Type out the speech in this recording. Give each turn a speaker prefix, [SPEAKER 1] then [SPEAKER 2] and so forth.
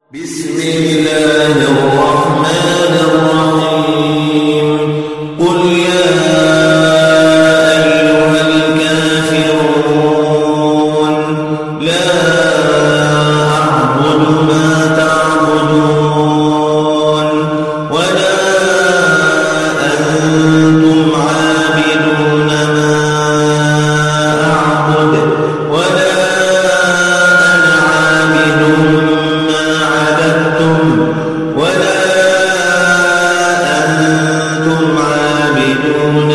[SPEAKER 1] بسم الله الرحمن الرحيم قل يا أيها الكافرون لا أعبد ما تعبدون ولا أنتم عابدون ما أعبد ولا أنا عابد ولا أنتم عابدون